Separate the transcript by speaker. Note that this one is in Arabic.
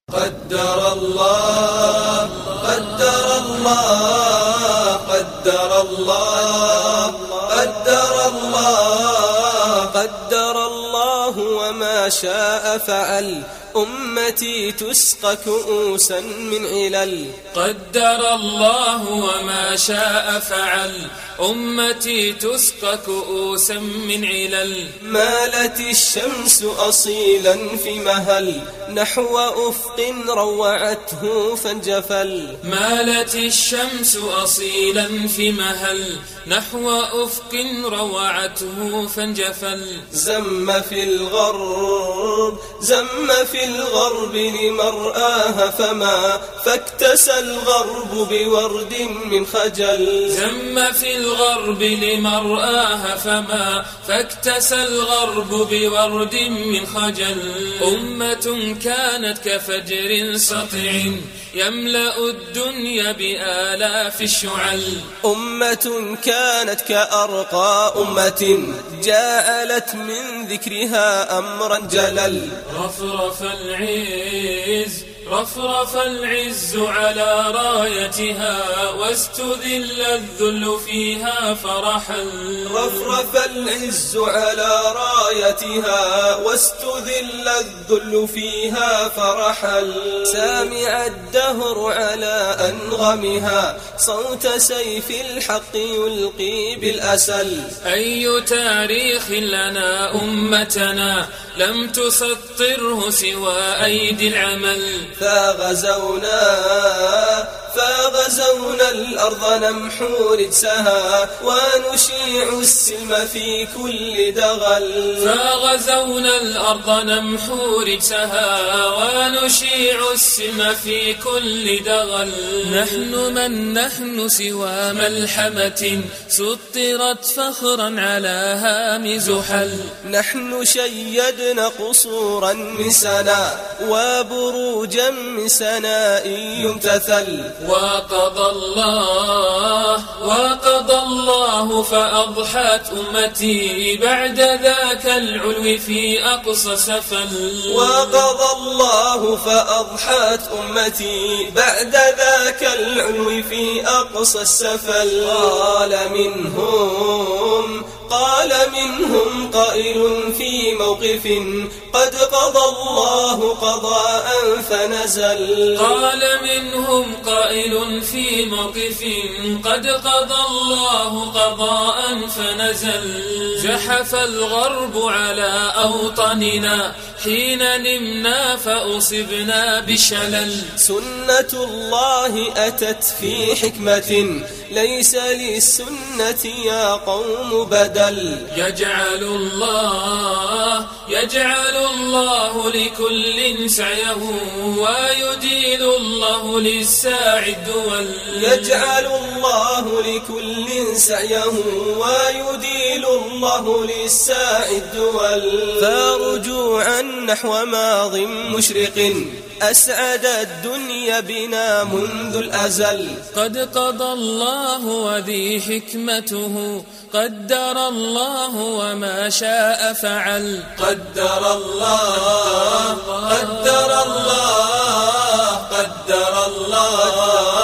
Speaker 1: قدر الله قدر الله قدر الله قدر الله قدر الله وما شاء فعل أمتي تسقى كؤوسا من علل.
Speaker 2: قدر الله وما شاء فعل أمتي تسقى كؤوسا من علل.
Speaker 1: مالت الشمس أصيلا في مهل نحو أفق روعته فانجفل.
Speaker 2: مالت الشمس أصيلا في مهل نحو أفق روعته فانجفل.
Speaker 1: زم في الغرب لمرآها فما فاكتسى الغرب بورد من خجل.
Speaker 2: زم في الغرب لمرآها فما فاكتسى الغرب بورد من خجل. أمة كانت كفجر سطع يملأ الدنيا بآلاف الشعل.
Speaker 1: أمة كانت كأرقى أمة جعلت من ذكرها أمرا جلل.
Speaker 2: رفرف العز على رايتها واستذل الذل فيها فرحل.
Speaker 1: رفرف العز على رايتها واستذل الذل فيها فرحل. سامع الدهر على أنغمها صوت سيف الحق يلقي بالأسل.
Speaker 2: أي تاريخ لنا أمتنا لم تسطره سوى أيدي العمل. فغزونا الأرض نمحو رجسها ونشيع السلم في كل دغل. فغزونا الأرض نمحو رجسها ونشيع السلم في كل دغل. نحن سوى ملحمة سطرت فخرا على هام زحل.
Speaker 1: نحن شيدنا قصورا من سناء وبروجا من سناء يمتثل.
Speaker 2: وقضى الله فأضحت أمتي بعد ذاك العلو في أقصى سفل.
Speaker 1: وقضى الله فأضحت أمتي بعد ذاك العلو في أقصى السفل. قال منهم قائل في موقف قد قضى الله قضاء فنزل.
Speaker 2: قال منهم قائل في موقف قد قضى الله قضاء فنزل. جحف الغرب على أوطاننا حين نمنا فأصبنا بشلل.
Speaker 1: سنة الله أتت في حكمة ليس للسنة يا قوم بدل.
Speaker 2: يجعل الله لكل سعيه ويديل الله للساعي الدول.
Speaker 1: يجعل الله لكل سعيه ويديل الله للساعي الدول. فرجوعا نحو ماض مشرق أسعد الدنيا بنا منذ الأزل.
Speaker 2: قد قضى الله وذي حكمته قدر الله وما شاء فعل.
Speaker 1: قدر الله قدر الله قدر الله